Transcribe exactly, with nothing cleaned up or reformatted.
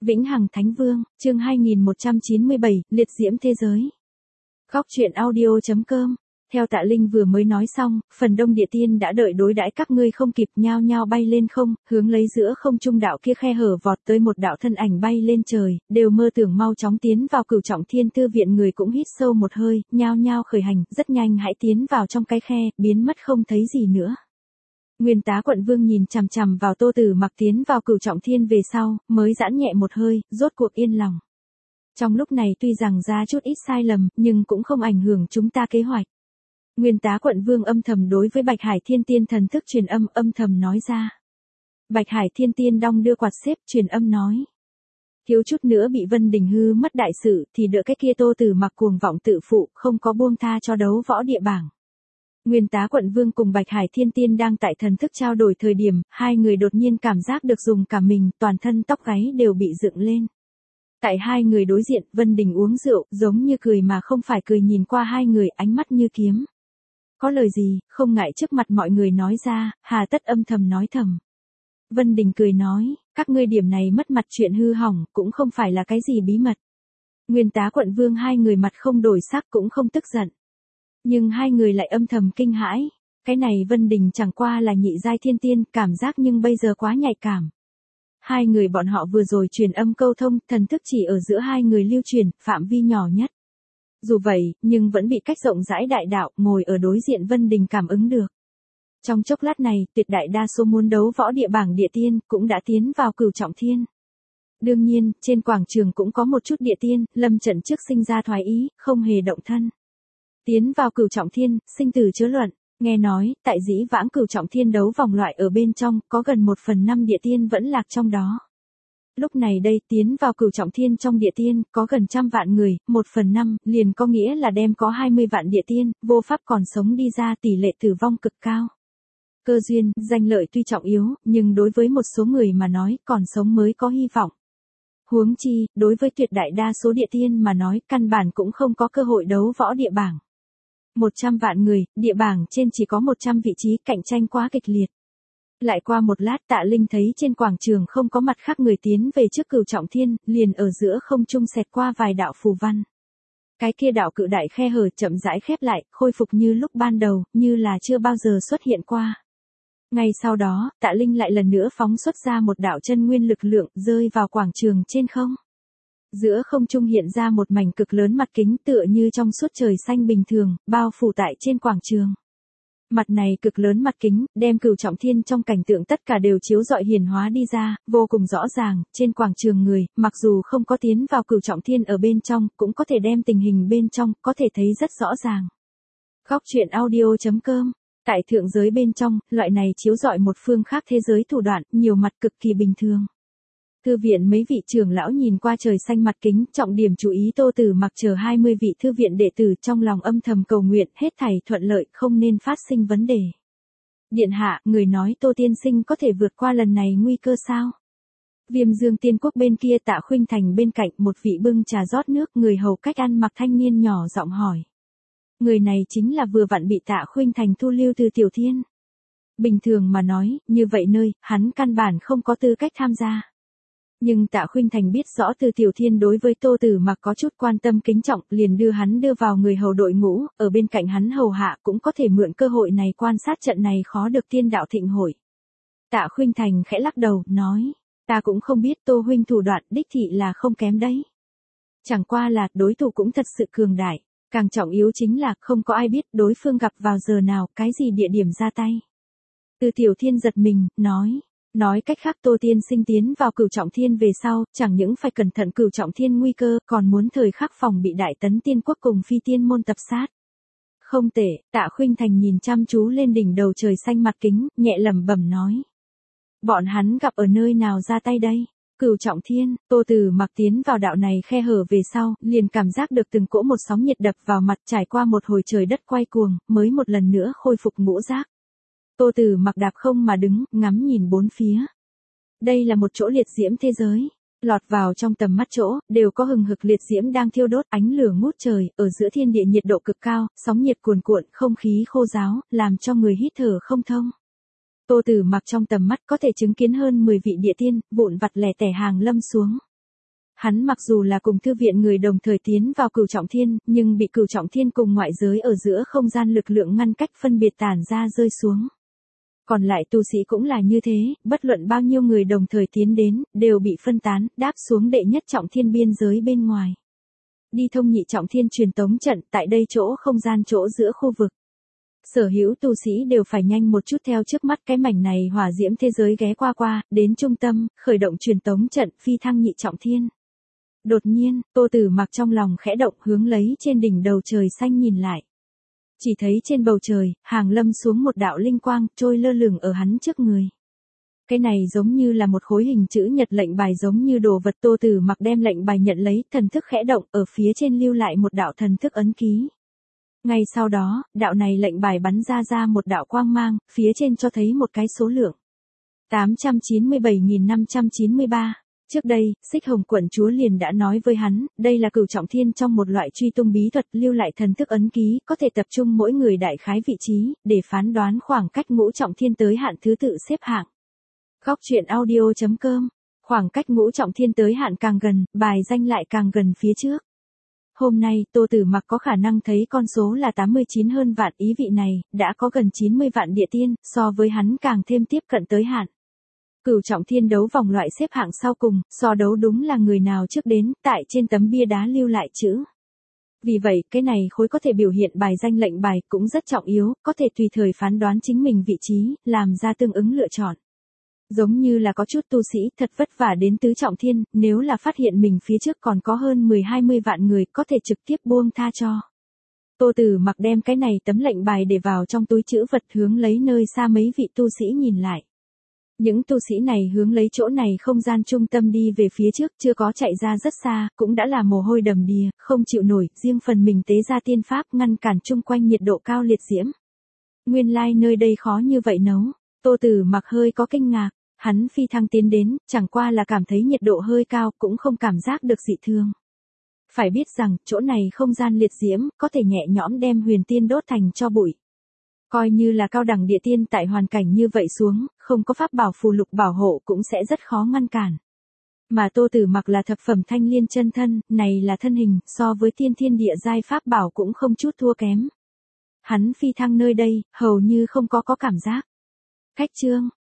Vĩnh Hằng Thánh Vương, chương hai nghìn một trăm chín mươi bảy, liệt diễm thế giới. Góc truyện audio chấm com. Theo Tạ Linh vừa mới nói xong, phần đông địa tiên đã đợi đối đãi các ngươi không kịp, nhao nhao bay lên không, hướng lấy giữa không trung đạo kia khe hở vọt tới một đạo thân ảnh bay lên trời, đều mơ tưởng mau chóng tiến vào Cửu Trọng Thiên Thư viện. Người cũng hít sâu một hơi, nhao nhao khởi hành, rất nhanh hãy tiến vào trong cái khe, biến mất không thấy gì nữa. Nguyên Tá Quận Vương nhìn chằm chằm vào Tô Tử Mặc tiến vào Cửu Trọng Thiên về sau, mới giãn nhẹ một hơi, rốt cuộc yên lòng. Trong lúc này tuy rằng ra chút ít sai lầm, nhưng cũng không ảnh hưởng chúng ta kế hoạch. Nguyên Tá Quận Vương âm thầm đối với Bạch Hải Thiên Tiên thần thức truyền âm, âm thầm nói ra. Bạch Hải Thiên Tiên đong đưa quạt xếp, truyền âm nói. Thiếu chút nữa bị Vân Đình hư mất đại sự, thì đỡ cái kia Tô Tử Mặc cuồng vọng tự phụ, không có buông tha cho đấu võ địa bảng. Nguyên Tá Quận Vương cùng Bạch Hải Thiên Tiên đang tại thần thức trao đổi thời điểm, hai người đột nhiên cảm giác được dùng cả mình, toàn thân tóc gáy đều bị dựng lên. Tại hai người đối diện, Vân Đình uống rượu, giống như cười mà không phải cười, nhìn qua hai người, ánh mắt như kiếm. Có lời gì, không ngại trước mặt mọi người nói ra, hà tất âm thầm nói thầm. Vân Đình cười nói, các ngươi điểm này mất mặt chuyện hư hỏng, cũng không phải là cái gì bí mật. Nguyên Tá Quận Vương hai người mặt không đổi sắc, cũng không tức giận. Nhưng hai người lại âm thầm kinh hãi, cái này Vân Đình chẳng qua là nhị giai thiên tiên, cảm giác nhưng bây giờ quá nhạy cảm. Hai người bọn họ vừa rồi truyền âm câu thông, thần thức chỉ ở giữa hai người lưu truyền, phạm vi nhỏ nhất. Dù vậy, nhưng vẫn bị cách rộng rãi đại đạo, ngồi ở đối diện Vân Đình cảm ứng được. Trong chốc lát này, tuyệt đại đa số muốn đấu võ địa bảng địa tiên, cũng đã tiến vào Cửu Trọng Thiên. Đương nhiên, trên quảng trường cũng có một chút địa tiên, lâm trận trước sinh ra thoái ý, không hề động thân. Tiến vào Cửu Trọng Thiên, sinh tử chớ luận, nghe nói, tại dĩ vãng Cửu Trọng Thiên đấu vòng loại ở bên trong, có gần một phần năm địa tiên vẫn lạc trong đó. Lúc này đây, tiến vào Cửu Trọng Thiên trong địa tiên, có gần trăm vạn người, một phần năm, liền có nghĩa là đem có hai mươi vạn địa tiên, vô pháp còn sống đi ra, tỷ lệ tử vong cực cao. Cơ duyên, danh lợi tuy trọng yếu, nhưng đối với một số người mà nói, còn sống mới có hy vọng. Huống chi, đối với tuyệt đại đa số địa tiên mà nói, căn bản cũng không có cơ hội đấu võ địa bảng. một trăm vạn người, địa bảng trên chỉ có một trăm vị trí, cạnh tranh quá kịch liệt. Lại qua một lát, Tạ Linh thấy trên quảng trường không có mặt khác người tiến về trước Cửu Trọng Thiên, liền ở giữa không trung xẹt qua vài đạo phù văn. Cái kia đạo cự đại khe hở chậm rãi khép lại, khôi phục như lúc ban đầu, như là chưa bao giờ xuất hiện qua. Ngay sau đó, Tạ Linh lại lần nữa phóng xuất ra một đạo chân nguyên lực lượng, rơi vào quảng trường trên không. Giữa không trung hiện ra một mảnh cực lớn mặt kính, tựa như trong suốt trời xanh bình thường, bao phủ tại trên quảng trường. Mặt này cực lớn mặt kính, đem Cửu Trọng Thiên trong cảnh tượng tất cả đều chiếu rọi hiển hóa đi ra, vô cùng rõ ràng. Trên quảng trường người, mặc dù không có tiến vào Cửu Trọng Thiên ở bên trong, cũng có thể đem tình hình bên trong, có thể thấy rất rõ ràng. Góc truyện audio chấm com. Tại thượng giới bên trong, loại này chiếu rọi một phương khác thế giới thủ đoạn, nhiều mặt cực kỳ bình thường. Thư viện mấy vị trưởng lão nhìn qua trời xanh mặt kính, trọng điểm chú ý Tô Tử Mặc chờ hai mươi vị thư viện đệ tử, trong lòng âm thầm cầu nguyện, hết thảy thuận lợi, không nên phát sinh vấn đề. Điện hạ, người nói Tô tiên sinh có thể vượt qua lần này nguy cơ sao? Viêm Dương Tiên Quốc bên kia, Tạ Khuynh Thành bên cạnh, một vị bưng trà rót nước, người hầu cách ăn mặc thanh niên nhỏ giọng hỏi. Người này chính là vừa vặn bị Tạ Khuynh Thành thu lưu từ Tiểu Thiên. Bình thường mà nói, như vậy nơi, hắn căn bản không có tư cách tham gia. Nhưng Tạ Khuynh Thành biết rõ Từ Tiểu Thiên đối với Tô Tử Mặc có chút quan tâm kính trọng, liền đưa hắn đưa vào người hầu đội ngũ, ở bên cạnh hắn hầu hạ, cũng có thể mượn cơ hội này quan sát trận này khó được tiên đạo thịnh hội. Tạ Khuynh Thành khẽ lắc đầu, nói, ta cũng không biết Tô huynh thủ đoạn đích thị là không kém đấy. Chẳng qua là, đối thủ cũng thật sự cường đại, càng trọng yếu chính là, không có ai biết đối phương gặp vào giờ nào, cái gì địa điểm ra tay. Từ Tiểu Thiên giật mình, nói. Nói cách khác Tô tiên sinh tiến vào Cửu Trọng Thiên về sau, chẳng những phải cẩn thận Cửu Trọng Thiên nguy cơ, còn muốn thời khắc phòng bị Đại Tấn Tiên Quốc cùng Phi Tiên môn tập sát. Không tệ, Tạ Khuynh Thành nhìn chăm chú lên đỉnh đầu trời xanh mặt kính, nhẹ lẩm bẩm nói. Bọn hắn gặp ở nơi nào ra tay đây? Cửu Trọng Thiên. Tô Tử Mặc tiến vào đạo này khe hở về sau, liền cảm giác được từng cỗ một sóng nhiệt đập vào mặt, trải qua một hồi trời đất quay cuồng, mới một lần nữa khôi phục ngũ giác. Tô Tử Mặc đạp không mà đứng, ngắm nhìn bốn phía. Đây là một chỗ liệt diễm thế giới. Lọt vào trong tầm mắt chỗ, đều có hừng hực liệt diễm đang thiêu đốt, ánh lửa ngút trời, ở giữa thiên địa nhiệt độ cực cao, sóng nhiệt cuồn cuộn, không khí khô ráo, làm cho người hít thở không thông. Tô Tử Mặc trong tầm mắt có thể chứng kiến hơn mười vị địa tiên, vụn vặt lẻ tẻ hàng lâm xuống. Hắn mặc dù là cùng thư viện người đồng thời tiến vào Cửu Trọng Thiên, nhưng bị Cửu Trọng Thiên cùng ngoại giới ở giữa không gian lực lượng ngăn cách phân biệt tản ra rơi xuống. Còn lại tu sĩ cũng là như thế, bất luận bao nhiêu người đồng thời tiến đến, đều bị phân tán, đáp xuống đệ nhất trọng thiên biên giới bên ngoài. Đi thông nhị trọng thiên truyền tống trận, tại đây chỗ không gian chỗ giữa khu vực. Sở hữu tu sĩ đều phải nhanh một chút theo trước mắt cái mảnh này hỏa diễm thế giới ghé qua qua, đến trung tâm, khởi động truyền tống trận phi thăng nhị trọng thiên. Đột nhiên, Tô Tử Mặc trong lòng khẽ động hướng lấy trên đỉnh đầu trời xanh nhìn lại. Chỉ thấy trên bầu trời, hàng lâm xuống một đạo linh quang, trôi lơ lửng ở hắn trước người. Cái này giống như là một khối hình chữ nhật lệnh bài giống như đồ vật. Tô Tử Mặc đem lệnh bài nhận lấy, thần thức khẽ động, ở phía trên lưu lại một đạo thần thức ấn ký. Ngay sau đó, đạo này lệnh bài bắn ra ra một đạo quang mang, phía trên cho thấy một cái số lượng. tám trăm chín mươi bảy nghìn năm trăm chín mươi ba. Trước đây, Xích Hồng quận chúa liền đã nói với hắn, đây là Cửu Trọng Thiên trong một loại truy tung bí thuật, lưu lại thần thức ấn ký, có thể tập trung mỗi người đại khái vị trí, để phán đoán khoảng cách ngũ trọng thiên tới hạn thứ tự xếp hạng. Góc truyện audio chấm com. Khoảng cách ngũ trọng thiên tới hạn càng gần, bài danh lại càng gần phía trước. Hôm nay, Tô Tử Mặc có khả năng thấy con số là tám mươi chín hơn vạn, ý vị này, đã có gần chín mươi vạn địa tiên, so với hắn càng thêm tiếp cận tới hạn. Cửu Trọng Thiên đấu vòng loại xếp hạng sau cùng, so đấu đúng là người nào trước đến, tại trên tấm bia đá lưu lại chữ. Vì vậy, cái này khối có thể biểu hiện bài danh lệnh bài cũng rất trọng yếu, có thể tùy thời phán đoán chính mình vị trí, làm ra tương ứng lựa chọn. Giống như là có chút tu sĩ thật vất vả đến tứ trọng thiên, nếu là phát hiện mình phía trước còn có hơn mười hai mươi vạn người, có thể trực tiếp buông tha cho. Tô Tử Mặc đem cái này tấm lệnh bài để vào trong túi trữ vật, hướng lấy nơi xa mấy vị tu sĩ nhìn lại. Những tu sĩ này hướng lấy chỗ này không gian trung tâm đi về phía trước, chưa có chạy ra rất xa, cũng đã là mồ hôi đầm đìa, không chịu nổi, riêng phần mình tế ra tiên pháp ngăn cản chung quanh nhiệt độ cao liệt diễm. Nguyên lai like nơi đây khó như vậy nấu. Tô Tử Mặc hơi có kinh ngạc, hắn phi thăng tiến đến, chẳng qua là cảm thấy nhiệt độ hơi cao, cũng không cảm giác được dị thường. Phải biết rằng, chỗ này không gian liệt diễm, có thể nhẹ nhõm đem huyền tiên đốt thành tro bụi. Coi như là cao đẳng địa tiên tại hoàn cảnh như vậy xuống, không có pháp bảo phù lục bảo hộ cũng sẽ rất khó ngăn cản. Mà Tô Tử Mặc là thập phẩm thanh liên chân thân, này là thân hình, so với tiên thiên địa giai pháp bảo cũng không chút thua kém. Hắn phi thăng nơi đây, hầu như không có có cảm giác. Khách chương,